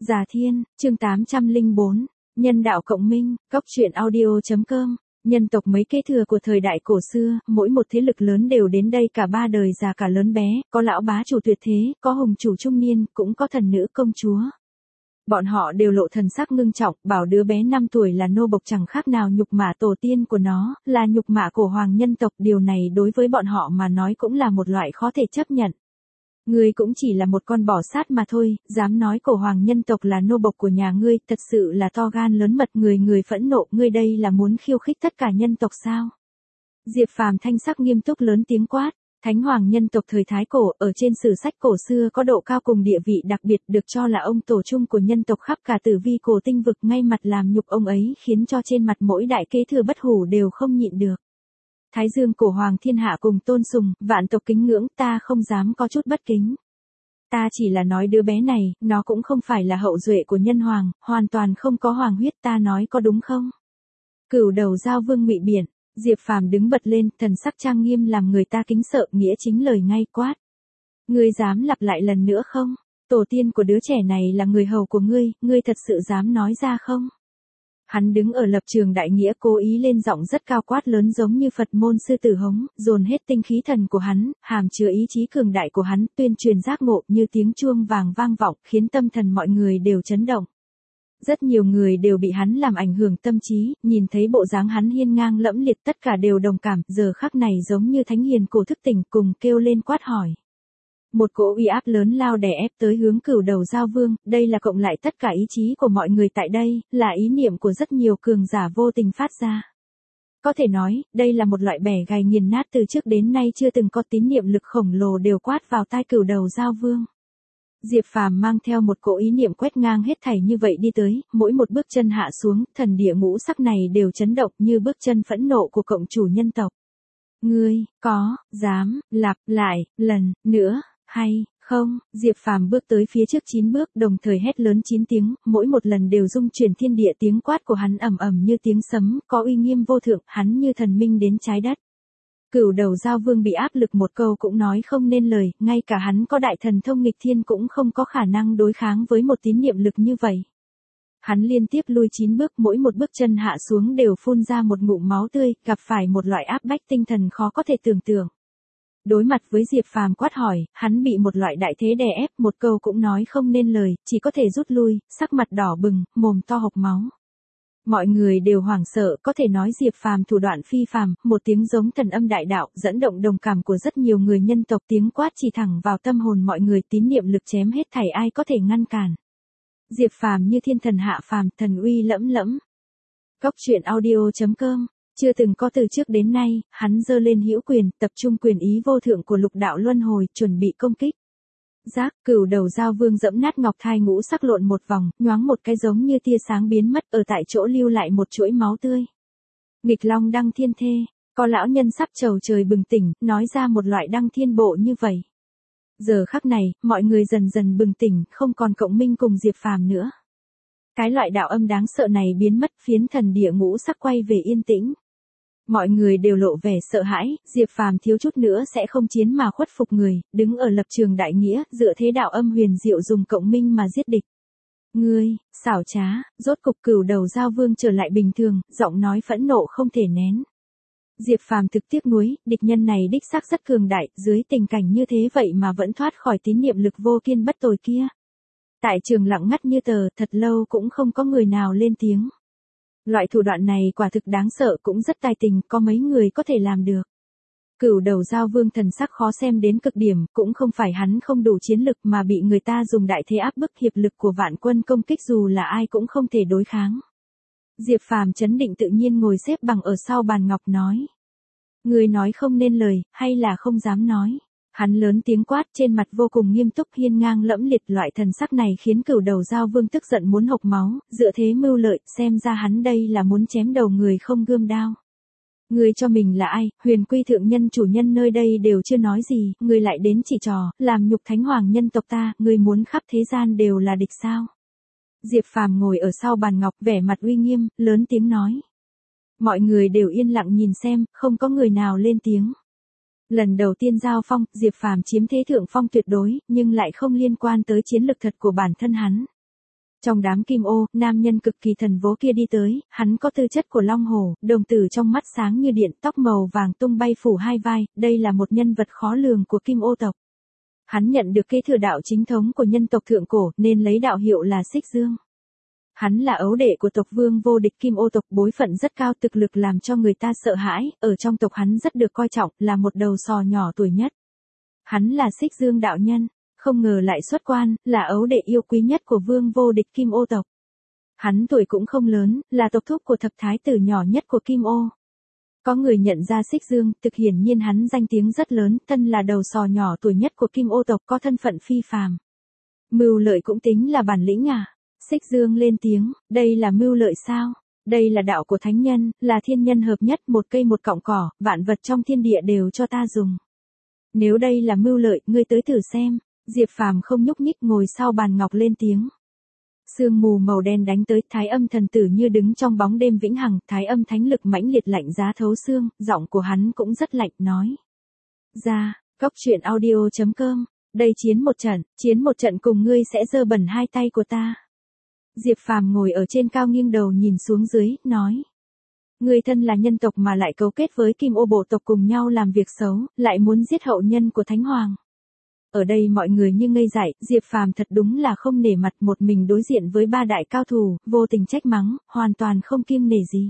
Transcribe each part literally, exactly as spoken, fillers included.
Già Thiên, chương tám trăm lẻ bốn, Nhân đạo cộng minh, Cốc truyện audio.com. Nhân tộc mấy kế thừa của thời đại cổ xưa, mỗi một thế lực lớn đều đến đây cả ba đời già cả lớn bé, có lão bá chủ tuyệt thế, có hùng chủ trung niên, cũng có thần nữ công chúa. Bọn họ đều lộ thần sắc ngưng trọng, bảo đứa bé năm tuổi là nô bộc chẳng khác nào nhục mạ tổ tiên của nó, là nhục mạ cổ hoàng nhân tộc, điều này đối với bọn họ mà nói cũng là một loại khó thể chấp nhận. Ngươi cũng chỉ là một con bò sát mà thôi, dám nói cổ hoàng nhân tộc là nô bộc của nhà ngươi, thật sự là to gan lớn mật, người người phẫn nộ, ngươi đây là muốn khiêu khích tất cả nhân tộc sao? Diệp Phàm thanh sắc nghiêm túc lớn tiếng quát. Thánh hoàng nhân tộc thời Thái Cổ, ở trên sử sách cổ xưa có độ cao cùng địa vị đặc biệt, được cho là ông tổ chung của nhân tộc khắp cả tử vi cổ tinh vực, ngay mặt làm nhục ông ấy khiến cho trên mặt mỗi đại kế thừa bất hủ đều không nhịn được. Thái Dương cổ hoàng thiên hạ cùng tôn sùng, vạn tộc kính ngưỡng, ta không dám có chút bất kính. Ta chỉ là nói đứa bé này, nó cũng không phải là hậu duệ của nhân hoàng, hoàn toàn không có hoàng huyết, ta nói có đúng không? Cửu đầu giao vương Ngụy Biển. Diệp Phàm đứng bật lên, thần sắc trang nghiêm làm người ta kính sợ, nghĩa chính lời ngay quát. Ngươi dám lặp lại lần nữa không? Tổ tiên của đứa trẻ này là người hầu của ngươi, ngươi thật sự dám nói ra không? Hắn đứng ở lập trường đại nghĩa, cố ý lên giọng rất cao quát lớn giống như Phật môn sư tử hống, dồn hết tinh khí thần của hắn, hàm chứa ý chí cường đại của hắn, tuyên truyền giác ngộ như tiếng chuông vàng vang vọng, khiến tâm thần mọi người đều chấn động. Rất nhiều người đều bị hắn làm ảnh hưởng tâm trí, nhìn thấy bộ dáng hắn hiên ngang lẫm liệt, tất cả đều đồng cảm, giờ khắc này giống như thánh hiền cổ thức tỉnh, cùng kêu lên quát hỏi. Một cỗ uy áp lớn lao đè ép tới hướng cửu đầu giao vương, đây là cộng lại tất cả ý chí của mọi người tại đây, là ý niệm của rất nhiều cường giả vô tình phát ra. Có thể nói, đây là một loại bẻ gài nghiền nát từ trước đến nay chưa từng có, tín niệm lực khổng lồ đều quát vào tai cửu đầu giao vương. Diệp Phàm mang theo một cỗ ý niệm quét ngang hết thảy như vậy đi tới, mỗi một bước chân hạ xuống, thần địa ngũ sắc này đều chấn động như bước chân phẫn nộ của cộng chủ nhân tộc. Ngươi, có, dám, lặp lại, lần, nữa, hay, không? Diệp Phàm bước tới phía trước chín bước, đồng thời hét lớn chín tiếng, mỗi một lần đều rung chuyển thiên địa, tiếng quát của hắn ầm ầm như tiếng sấm, có uy nghiêm vô thượng, hắn như thần minh đến trái đất. Cửu đầu giao vương bị áp lực một câu cũng nói không nên lời, ngay cả hắn có đại thần thông nghịch thiên cũng không có khả năng đối kháng với một tín niệm lực như vậy. Hắn liên tiếp lui chín bước, mỗi một bước chân hạ xuống đều phun ra một ngụm máu tươi, gặp phải một loại áp bách tinh thần khó có thể tưởng tượng. Đối mặt với Diệp Phàm quát hỏi, hắn bị một loại đại thế đè ép, một câu cũng nói không nên lời, chỉ có thể rút lui, sắc mặt đỏ bừng, mồm to hộc máu. Mọi người đều hoảng sợ, có thể nói Diệp Phàm thủ đoạn phi phàm, một tiếng giống thần âm đại đạo, dẫn động đồng cảm của rất nhiều người nhân tộc, tiếng quát chỉ thẳng vào tâm hồn mọi người, tín niệm lực chém hết thảy, ai có thể ngăn cản. Diệp Phàm như thiên thần hạ phàm, thần uy lẫm lẫm. Cốc truyện audio.com. Chưa từng có từ trước đến nay, hắn giơ lên hữu quyền, tập trung quyền ý vô thượng của lục đạo luân hồi, chuẩn bị công kích. Giác, cửu đầu giao vương dẫm nát ngọc thai ngũ sắc lộn một vòng, nhoáng một cái giống như tia sáng biến mất, ở tại chỗ lưu lại một chuỗi máu tươi. Nghịch long đăng thiên thê, có lão nhân sắp trầu trời bừng tỉnh, nói ra một loại đăng thiên bộ như vậy. Giờ khắc này, mọi người dần dần bừng tỉnh, không còn cộng minh cùng Diệp Phàm nữa. Cái loại đạo âm đáng sợ này biến mất, phiến thần địa ngũ sắc quay về yên tĩnh. Mọi người đều lộ vẻ sợ hãi, Diệp Phàm thiếu chút nữa sẽ không chiến mà khuất phục người, đứng ở lập trường đại nghĩa, dựa thế đạo âm huyền diệu dùng cộng minh mà giết địch. Ngươi, xảo trá, rốt cục cửu đầu giao vương trở lại bình thường, giọng nói phẫn nộ không thể nén. Diệp Phàm thực tiếc nuối, địch nhân này đích xác rất cường đại, dưới tình cảnh như thế vậy mà vẫn thoát khỏi tín niệm lực vô kiên bất tồi kia. Tại trường lặng ngắt như tờ, thật lâu cũng không có người nào lên tiếng. Loại thủ đoạn này quả thực đáng sợ, cũng rất tài tình, có mấy người có thể làm được. Cửu đầu giao vương thần sắc khó xem đến cực điểm, cũng không phải hắn không đủ chiến lực mà bị người ta dùng đại thế áp bức, hiệp lực của vạn quân công kích dù là ai cũng không thể đối kháng. Diệp Phàm chấn định tự nhiên ngồi xếp bằng ở sau bàn ngọc nói. Người nói không nên lời, hay là không dám nói. Hắn lớn tiếng quát, trên mặt vô cùng nghiêm túc, hiên ngang lẫm liệt, loại thần sắc này khiến cửu đầu giao vương tức giận muốn hộc máu, dựa thế mưu lợi, xem ra hắn đây là muốn chém đầu người không gươm đao. Người cho mình là ai, huyền quy thượng nhân chủ nhân nơi đây đều chưa nói gì, người lại đến chỉ trò, làm nhục thánh hoàng nhân tộc ta, người muốn khắp thế gian đều là địch sao? Diệp Phàm ngồi ở sau bàn ngọc, vẻ mặt uy nghiêm, lớn tiếng nói. Mọi người đều yên lặng nhìn xem, không có người nào lên tiếng. Lần đầu tiên giao phong, Diệp Phàm chiếm thế thượng phong tuyệt đối, nhưng lại không liên quan tới chiến lực thật của bản thân hắn. Trong đám kim ô, nam nhân cực kỳ thần vố kia đi tới, hắn có tư chất của long hổ, đồng tử trong mắt sáng như điện, tóc màu vàng tung bay phủ hai vai, đây là một nhân vật khó lường của kim ô tộc. Hắn nhận được kế thừa đạo chính thống của nhân tộc thượng cổ nên lấy đạo hiệu là Xích Dương. Hắn là ấu đệ của tộc vương vô địch kim ô tộc, bối phận rất cao, thực lực làm cho người ta sợ hãi, ở trong tộc hắn rất được coi trọng, là một đầu sò nhỏ tuổi nhất. Hắn là Xích Dương đạo nhân, không ngờ lại xuất quan, là ấu đệ yêu quý nhất của vương vô địch kim ô tộc. Hắn tuổi cũng không lớn, là tộc thúc của thập thái tử nhỏ nhất của kim ô. Có người nhận ra Xích Dương, thực hiển nhiên hắn danh tiếng rất lớn, thân là đầu sò nhỏ tuổi nhất của kim ô tộc, có thân phận phi phàm. Mưu lợi cũng tính là bản lĩnh à? Xích Dương lên tiếng, đây là mưu lợi sao? Đây là đạo của thánh nhân, là thiên nhân hợp nhất, một cây một cọng cỏ, vạn vật trong thiên địa đều cho ta dùng. Nếu đây là mưu lợi, ngươi tới thử xem. Diệp Phàm không nhúc nhích ngồi sau bàn ngọc lên tiếng. Sương mù màu đen đánh tới, Thái Âm thần tử như đứng trong bóng đêm vĩnh hằng, Thái Âm thánh lực mãnh liệt lạnh giá thấu xương, giọng của hắn cũng rất lạnh, nói. Ra, Cốc Truyện Audio chấm com, đây chiến một trận, chiến một trận cùng ngươi sẽ dơ bẩn hai tay của ta. Diệp Phàm ngồi ở trên cao nghiêng đầu nhìn xuống dưới, nói. Ngươi thân là nhân tộc mà lại cấu kết với kim ô bộ tộc cùng nhau làm việc xấu, lại muốn giết hậu nhân của Thánh Hoàng. Ở đây mọi người như ngây dại, Diệp Phàm thật đúng là không nể mặt, một mình đối diện với ba đại cao thủ, vô tình trách mắng, hoàn toàn không kiêng nể gì.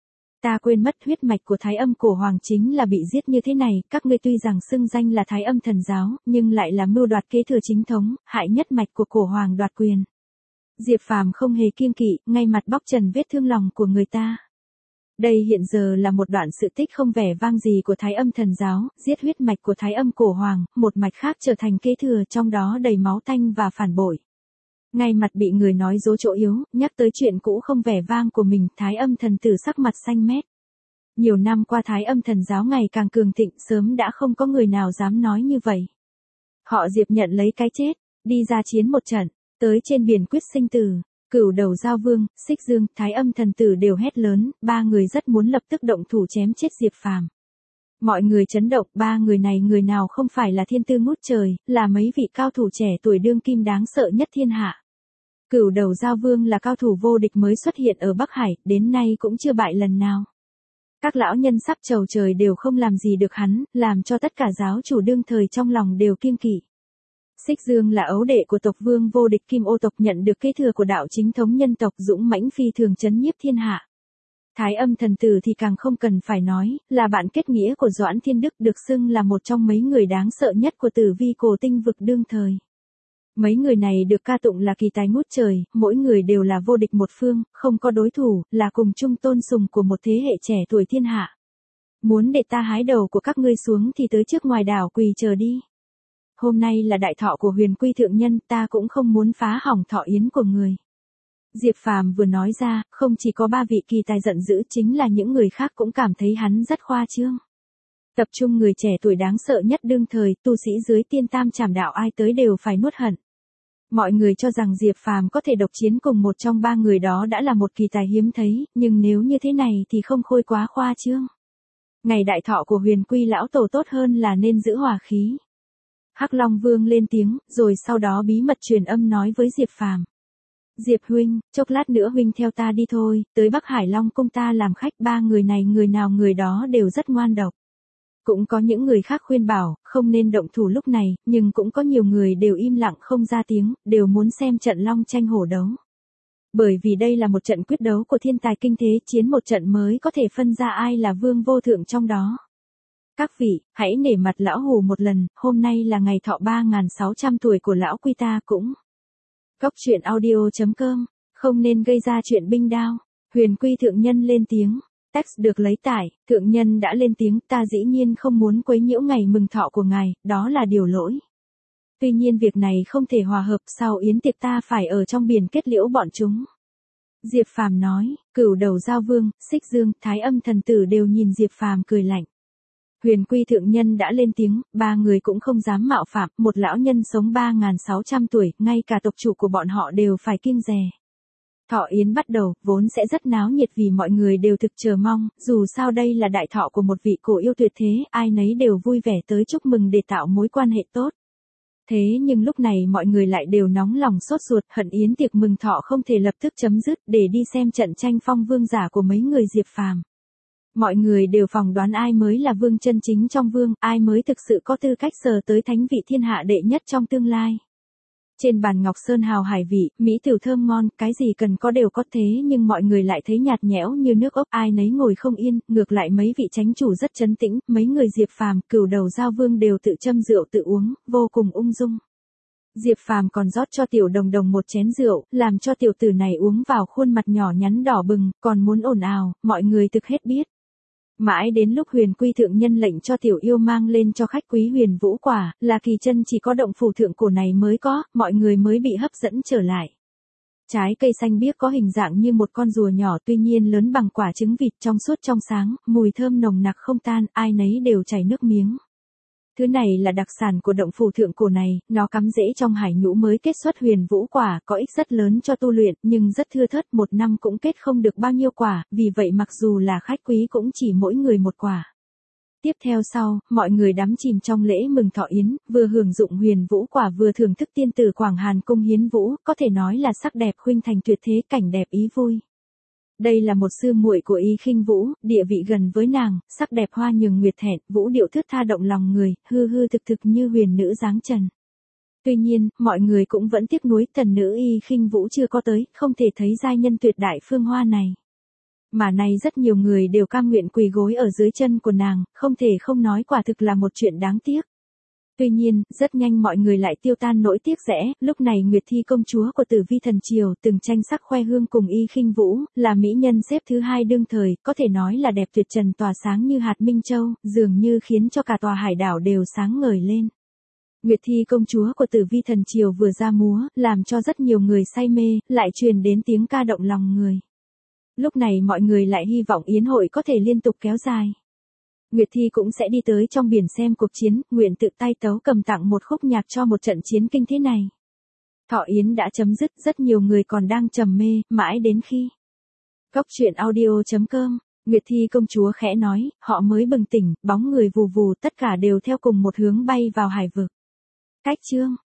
Ta quên mất huyết mạch của Thái Âm cổ hoàng chính là bị giết như thế này, các ngươi tuy rằng xưng danh là Thái Âm thần giáo, nhưng lại là mưu đoạt kế thừa chính thống, hại nhất mạch của cổ hoàng đoạt quyền. Diệp Phàm không hề kiêng kỵ, ngay mặt bóc trần vết thương lòng của người ta. Đây hiện giờ là một đoạn sự tích không vẻ vang gì của Thái Âm thần giáo, giết huyết mạch của Thái Âm cổ hoàng, một mạch khác trở thành kế thừa, trong đó đầy máu tanh và phản bội. Ngay mặt bị người nói dối chỗ yếu, nhắc tới chuyện cũ không vẻ vang của mình, Thái Âm thần tử sắc mặt xanh mét. Nhiều năm qua Thái Âm thần giáo ngày càng cường thịnh, sớm đã không có người nào dám nói như vậy. Họ Diệp nhận lấy cái chết, đi ra chiến một trận, tới trên biển quyết sinh tử. Cửu đầu giao vương, Xích Dương, Thái Âm thần tử đều hét lớn, ba người rất muốn lập tức động thủ chém chết Diệp Phàm. Mọi người chấn động, ba người này người nào không phải là thiên tư ngút trời, là mấy vị cao thủ trẻ tuổi đương kim đáng sợ nhất thiên hạ. Cửu đầu giao vương là cao thủ vô địch mới xuất hiện ở Bắc Hải, đến nay cũng chưa bại lần nào. Các lão nhân sắp chầu trời đều không làm gì được hắn, làm cho tất cả giáo chủ đương thời trong lòng đều kiêng kỵ. Xích Dương là ấu đệ của tộc vương vô địch kim ô tộc, nhận được kế thừa của đạo chính thống nhân tộc, dũng mãnh phi thường chấn nhiếp thiên hạ. Thái Âm thần tử thì càng không cần phải nói, là bạn kết nghĩa của Doãn Thiên Đức, được xưng là một trong mấy người đáng sợ nhất của tử vi cổ tinh vực đương thời. Mấy người này được ca tụng là kỳ tài ngút trời, mỗi người đều là vô địch một phương, không có đối thủ, là cùng chung tôn sùng của một thế hệ trẻ tuổi thiên hạ. Muốn để ta hái đầu của các ngươi xuống thì tới trước ngoài đảo quỳ chờ đi. Hôm nay là đại thọ của Huyền Quy thượng nhân, ta cũng không muốn phá hỏng thọ yến của người. Diệp Phàm vừa nói ra, không chỉ có ba vị kỳ tài giận dữ, chính là những người khác cũng cảm thấy hắn rất khoa trương. Tập trung người trẻ tuổi đáng sợ nhất đương thời, tu sĩ dưới tiên tam trảm đạo ai tới đều phải nuốt hận. Mọi người cho rằng Diệp Phàm có thể độc chiến cùng một trong ba người đó đã là một kỳ tài hiếm thấy, nhưng nếu như thế này thì không khôi quá khoa trương. Ngày đại thọ của Huyền Quy lão tổ tốt hơn là nên giữ hòa khí. Hắc Long Vương lên tiếng, rồi sau đó bí mật truyền âm nói với Diệp Phàm. Diệp huynh, chốc lát nữa huynh theo ta đi thôi, tới Bắc Hải Long cung ta làm khách, ba người này người nào người đó đều rất ngoan độc. Cũng có những người khác khuyên bảo, không nên động thủ lúc này, nhưng cũng có nhiều người đều im lặng không ra tiếng, đều muốn xem trận long tranh hổ đấu. Bởi vì đây là một trận quyết đấu của thiên tài kinh thế, chiến một trận mới có thể phân ra ai là vương vô thượng trong đó. Các vị, hãy nể mặt lão hù một lần, hôm nay là ngày thọ ba nghìn sáu trăm tuổi của lão Quy ta cũng. Cốc Truyện Audio chấm com, không nên gây ra chuyện binh đao. Huyền Quy thượng nhân lên tiếng. Text được lấy tải, thượng nhân đã lên tiếng, ta dĩ nhiên không muốn quấy nhiễu ngày mừng thọ của ngài, đó là điều lỗi. Tuy nhiên việc này không thể hòa hợp, sau yến tiệc ta phải ở trong biển kết liễu bọn chúng. Diệp Phàm nói, cửu đầu giao vương, Xích Dương, Thái Âm thần tử đều nhìn Diệp Phàm cười lạnh. Huyền Quy thượng nhân đã lên tiếng, ba người cũng không dám mạo phạm, một lão nhân sống ba nghìn sáu trăm tuổi, ngay cả tộc chủ của bọn họ đều phải kiêng dè. Thọ yến bắt đầu, vốn sẽ rất náo nhiệt vì mọi người đều thực chờ mong, dù sao đây là đại thọ của một vị cổ yêu tuyệt thế, ai nấy đều vui vẻ tới chúc mừng để tạo mối quan hệ tốt. Thế nhưng lúc này mọi người lại đều nóng lòng sốt ruột, hận yến tiệc mừng thọ không thể lập tức chấm dứt để đi xem trận tranh phong vương giả của mấy người Diệp Phàm. Mọi người đều phỏng đoán ai mới là vương chân chính trong vương, ai mới thực sự có tư cách sờ tới thánh vị thiên hạ đệ nhất trong tương lai. Trên bàn ngọc sơn hào hải vị, mỹ tiểu thơm ngon, cái gì cần có đều có, thế nhưng mọi người lại thấy nhạt nhẽo như nước ốc, ai nấy ngồi không yên, ngược lại mấy vị chánh chủ rất trấn tĩnh, mấy người Diệp Phàm, cửu đầu giao vương đều tự châm rượu tự uống, vô cùng ung dung. Diệp Phàm còn rót cho tiểu đồng đồng một chén rượu, làm cho tiểu tử này uống vào khuôn mặt nhỏ nhắn đỏ bừng, còn muốn ồn ào, mọi người thực hết biết. Mãi đến lúc Huyền Quy thượng nhân lệnh cho tiểu yêu mang lên cho khách quý huyền vũ quả, là kỳ chân chỉ có động phủ thượng cổ này mới có, mọi người mới bị hấp dẫn trở lại. Trái cây xanh biếc có hình dạng như một con rùa nhỏ, tuy nhiên lớn bằng quả trứng vịt, trong suốt trong sáng, mùi thơm nồng nặc không tan, ai nấy đều chảy nước miếng. Thứ này là đặc sản của động phủ thượng cổ này, nó cắm rễ trong hải nhũ mới kết xuất huyền vũ quả, có ích rất lớn cho tu luyện, nhưng rất thưa thớt, một năm cũng kết không được bao nhiêu quả, vì vậy mặc dù là khách quý cũng chỉ mỗi người một quả. Tiếp theo sau, mọi người đắm chìm trong lễ mừng thọ yến, vừa hưởng dụng huyền vũ quả vừa thưởng thức tiên tử Quảng Hàn cung hiến vũ, có thể nói là sắc đẹp khuynh thành tuyệt thế, cảnh đẹp ý vui. Đây là một sư muội của Y Khinh Vũ, địa vị gần với nàng, sắc đẹp hoa nhường nguyệt thẹn, vũ điệu thướt tha động lòng người, hư hư thực thực như huyền nữ dáng trần. Tuy nhiên, mọi người cũng vẫn tiếc nuối, thần nữ Y Khinh Vũ chưa có tới, không thể thấy giai nhân tuyệt đại phương hoa này. Mà nay rất nhiều người đều cam nguyện quỳ gối ở dưới chân của nàng, không thể không nói quả thực là một chuyện đáng tiếc. Tuy nhiên, rất nhanh mọi người lại tiêu tan nỗi tiếc rẽ, lúc này Nguyệt Thi công chúa của Tử Vi thần triều từng tranh sắc khoe hương cùng Y Khinh Vũ, là mỹ nhân xếp thứ hai đương thời, có thể nói là đẹp tuyệt trần tỏa sáng như hạt minh châu, dường như khiến cho cả tòa hải đảo đều sáng ngời lên. Nguyệt Thi công chúa của Tử Vi thần triều vừa ra múa, làm cho rất nhiều người say mê, lại truyền đến tiếng ca động lòng người. Lúc này mọi người lại hy vọng yến hội có thể liên tục kéo dài. Nguyệt Thi cũng sẽ đi tới trong biển xem cuộc chiến, nguyện tự tay tấu cầm tặng một khúc nhạc cho một trận chiến kinh thế này. Thọ yến đã chấm dứt, rất nhiều người còn đang trầm mê, mãi đến khi Cốc truyện audio chấm com, Nguyệt Thi công chúa khẽ nói, họ mới bừng tỉnh, bóng người vù vù, tất cả đều theo cùng một hướng bay vào hải vực. Cách chương